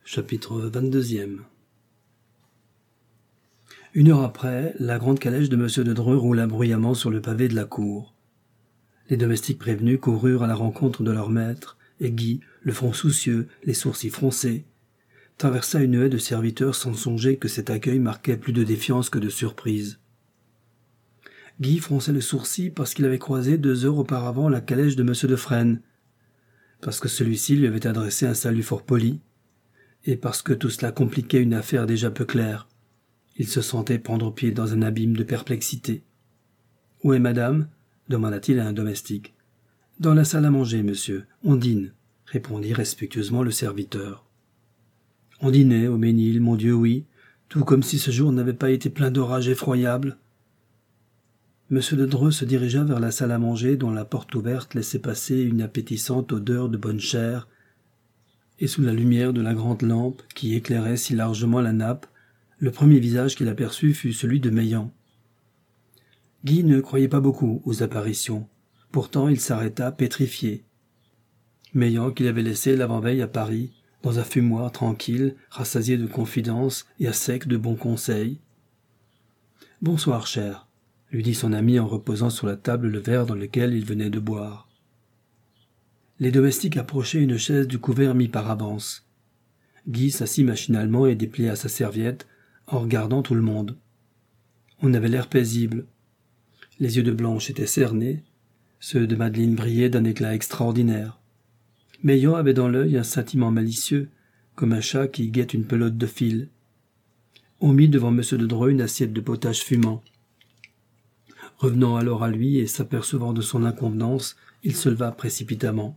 Chapitre 22. Une heure après, la grande calèche de M. de Dreux roula bruyamment sur le pavé de la cour. Les domestiques prévenus coururent à la rencontre de leur maître, et Guy, le front soucieux, les sourcils froncés, traversa une haie de serviteurs sans songer que cet accueil marquait plus de défiance que de surprise. Guy fronçait le sourcil parce qu'il avait croisé 2 heures auparavant la calèche de M. de Fresnes, parce que celui-ci lui avait adressé un salut fort poli, et parce que tout cela compliquait une affaire déjà peu claire. Il se sentait prendre pied dans un abîme de perplexité. « Où est madame ?» demanda-t-il à un domestique. « Dans la salle à manger, monsieur. On dîne, » répondit respectueusement le serviteur. On dînait au Ménil, mon Dieu, oui, tout comme si ce jour n'avait pas été plein d'orages effroyables. Monsieur de Dreux se dirigea vers la salle à manger dont la porte ouverte laissait passer une appétissante odeur de bonne chair, et sous la lumière de la grande lampe qui éclairait si largement la nappe, le premier visage qu'il aperçut fut celui de Meillant. Guy ne croyait pas beaucoup aux apparitions, pourtant il s'arrêta pétrifié. Meillant qu'il avait laissé l'avant-veille à Paris, dans un fumoir tranquille, rassasié de confidences et à sec de bons conseils. « Bonsoir, cher », lui dit son ami en reposant sur la table le verre dans lequel il venait de boire. Les domestiques approchaient une chaise du couvert mis par avance. Guy s'assit machinalement et déplia sa serviette en regardant tout le monde. On avait l'air paisible. Les yeux de Blanche étaient cernés, ceux de Madeleine brillaient d'un éclat extraordinaire. Meillant avait dans l'œil un scintillement malicieux, comme un chat qui guette une pelote de fil. On mit devant M. de Dreux une assiette de potage fumant. Revenant alors à lui et s'apercevant de son inconvenance, il se leva précipitamment.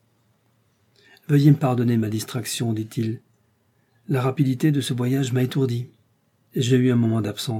« Veuillez me pardonner ma distraction, dit-il. La rapidité de ce voyage m'a étourdi, et j'ai eu un moment d'absence. »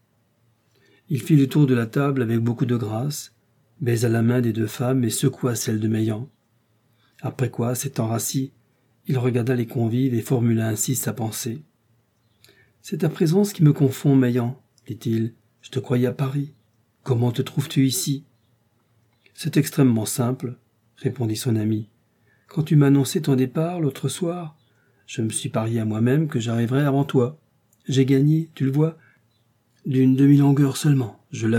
Il fit le tour de la table avec beaucoup de grâce, baisa la main des 2 femmes et secoua celle de Meillant. Après quoi, s'étant rassis, il regarda les convives et formula ainsi sa pensée. « C'est ta présence qui me confond, Meillant, dit-il. Je te croyais à Paris. Comment te trouves-tu ici ?»« C'est extrêmement simple, répondit son ami. Quand tu m'as annoncé ton départ l'autre soir, je me suis parié à moi-même que j'arriverais avant toi. J'ai gagné, tu le vois, d'une demi-longueur seulement, je l'avoue. »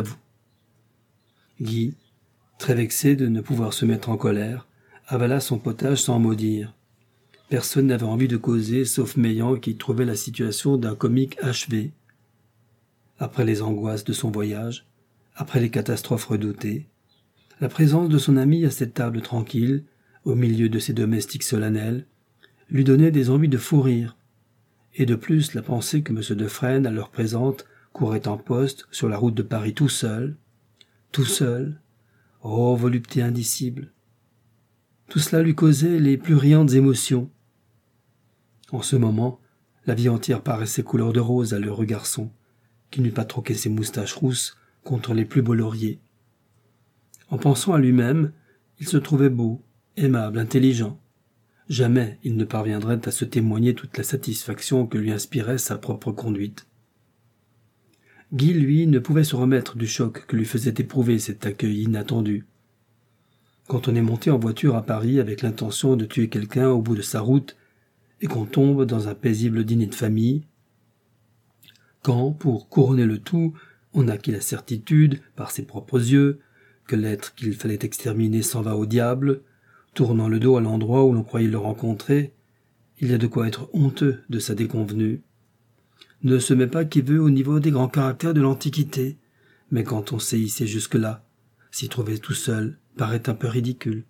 Guy, très vexé de ne pouvoir se mettre en colère, avala son potage sans mot dire. Personne n'avait envie de causer, sauf Meillant qui trouvait la situation d'un comique achevé. Après les angoisses de son voyage, après les catastrophes redoutées, la présence de son ami à cette table tranquille, au milieu de ses domestiques solennels, lui donnait des envies de fou rire, et de plus la pensée que M. de Fresnes, à l'heure présente, courait en poste sur la route de Paris tout seul, ô volupté indicible. Tout cela lui causait les plus riantes émotions. En ce moment, la vie entière paraissait couleur de rose à l'heureux garçon, qui n'eût pas troqué ses moustaches rousses contre les plus beaux lauriers. En pensant à lui-même, il se trouvait beau, aimable, intelligent. Jamais il ne parviendrait à se témoigner toute la satisfaction que lui inspirait sa propre conduite. Guy, lui, ne pouvait se remettre du choc que lui faisait éprouver cet accueil inattendu. Quand on est monté en voiture à Paris avec l'intention de tuer quelqu'un au bout de sa route et qu'on tombe dans un paisible dîner de famille, quand, pour couronner le tout, on acquit la certitude, par ses propres yeux, que l'être qu'il fallait exterminer s'en va au diable, tournant le dos à l'endroit où l'on croyait le rencontrer, il y a de quoi être honteux de sa déconvenue. Ne se met pas qui veut au niveau des grands caractères de l'Antiquité, mais quand on s'est hissé jusque-là, s'y trouver tout seul paraît un peu ridicule.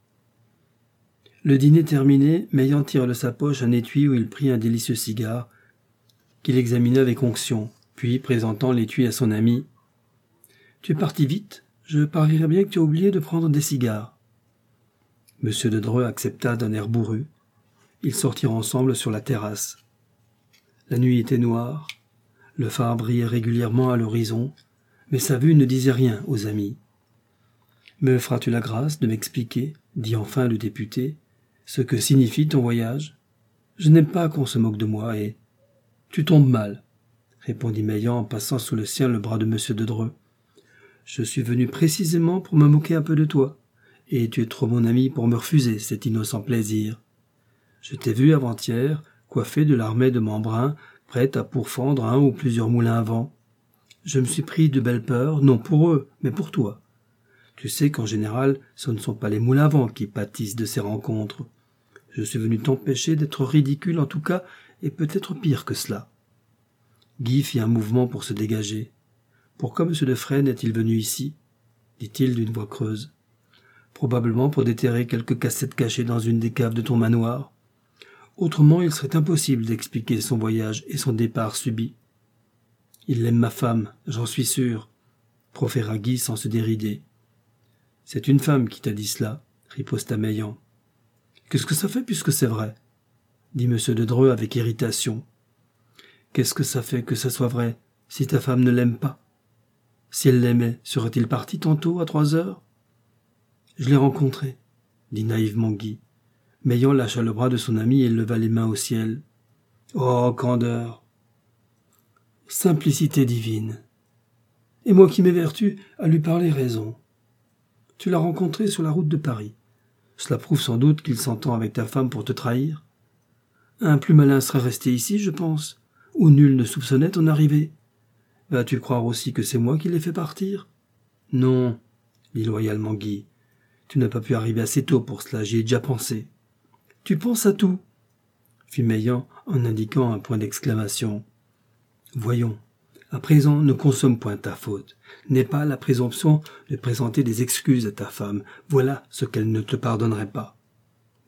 Le dîner terminé, Meillant tira de sa poche un étui où il prit un délicieux cigare, qu'il examina avec onction, puis, présentant l'étui à son ami, « Tu es parti vite, je parierais bien que tu as oublié de prendre des cigares. » M. de Dreux accepta d'un air bourru. Ils sortirent ensemble sur la terrasse. La nuit était noire, le phare brillait régulièrement à l'horizon, mais sa vue ne disait rien aux amis. « Me feras-tu la grâce de m'expliquer, dit enfin le député, ce que signifie ton voyage ? Je n'aime pas qu'on se moque de moi et... » « Tu tombes mal, » répondit Meillant en passant sous le sien le bras de M. de Dreux. « Je suis venu précisément pour me moquer un peu de toi, et tu es trop mon ami pour me refuser cet innocent plaisir. Je t'ai vu avant-hier, coiffée de l'armée de Membrun, prête à pourfendre un ou plusieurs moulins à vent. Je me suis pris de belle peur, non pour eux, mais pour toi. Tu sais qu'en général, ce ne sont pas les moulins à vent qui pâtissent de ces rencontres. Je suis venu t'empêcher d'être ridicule en tout cas, et peut-être pire que cela. » Guy fit un mouvement pour se dégager. « Pourquoi M. de Fresnes est-il venu ici ?» dit-il d'une voix creuse. « Probablement pour déterrer quelques cassettes cachées dans une des caves de ton manoir. Autrement, il serait impossible d'expliquer son voyage et son départ subit. »« Il aime ma femme, j'en suis sûr, » proféra Guy sans se dérider. « C'est une femme qui t'a dit cela, » riposta Meillant. « Qu'est-ce que ça fait puisque c'est vrai ?» dit M. de Dreux avec irritation. « Qu'est-ce que ça fait que ça soit vrai, si ta femme ne l'aime pas ? Si elle l'aimait, serait-il parti tantôt à 3 heures ? » « Je l'ai rencontré, » dit naïvement Guy. Meillant lâcha le bras de son ami et leva les mains au ciel. « Oh, candeur ! Simplicité divine ! Et moi qui m'évertue à lui parler raison. Tu l'as rencontré sur la route de Paris. Cela prouve sans doute qu'il s'entend avec ta femme pour te trahir. Un plus malin serait resté ici, je pense, où nul ne soupçonnait ton arrivée. Vas-tu croire aussi que c'est moi qui l'ai fait partir ? Non, dit loyalement Guy. Tu n'as pas pu arriver assez tôt pour cela, j'y ai déjà pensé. Tu penses à tout, fit Meillant en indiquant un point d'exclamation. Voyons, à présent ne consomme point ta faute. N'aie pas la présomption de présenter des excuses à ta femme. Voilà ce qu'elle ne te pardonnerait pas. Pourquoi ?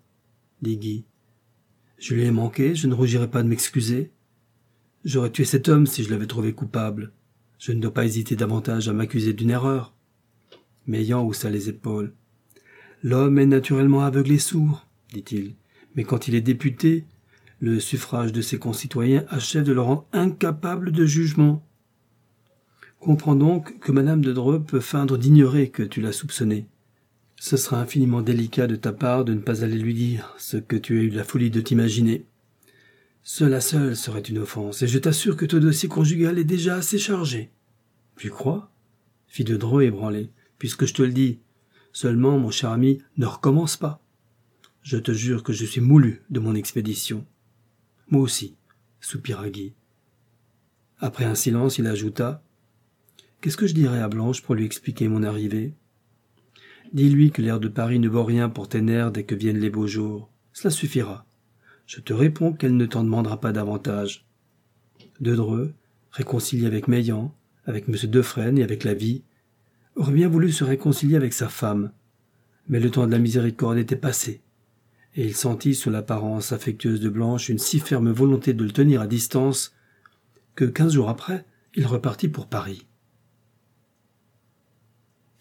Dit Guy. Je lui ai manqué, je ne rougirai pas de m'excuser. J'aurais tué cet homme si je l'avais trouvé coupable. Je ne dois pas hésiter davantage à m'accuser d'une erreur. Meillant haussa les épaules. L'homme est naturellement aveugle et sourd, dit-il, mais quand il est député, le suffrage de ses concitoyens achève de le rendre incapable de jugement. Comprends donc que Madame de Dreux peut feindre d'ignorer que tu l'as soupçonné. Ce sera infiniment délicat de ta part de ne pas aller lui dire ce que tu as eu la folie de t'imaginer. Cela seul serait une offense, et je t'assure que ton dossier conjugal est déjà assez chargé. Tu crois ? Fit de Dreux ébranlé. Puisque je te le dis, seulement, mon cher ami, ne recommence pas. Je te jure que je suis moulu de mon expédition. Moi aussi, soupira Guy. Après un silence, il ajouta « Qu'est-ce que je dirais à Blanche pour lui expliquer mon arrivée ? Dis-lui que l'air de Paris ne vaut rien pour tes nerfs dès que viennent les beaux jours. Cela suffira. Je te réponds qu'elle ne t'en demandera pas davantage. » De Dreux, réconcilié avec Meillant, avec M. de Fresnes et avec la vie, aurait bien voulu se réconcilier avec sa femme, mais le temps de la miséricorde était passé, et il sentit sous l'apparence affectueuse de Blanche une si ferme volonté de le tenir à distance que 15 jours après, il repartit pour Paris.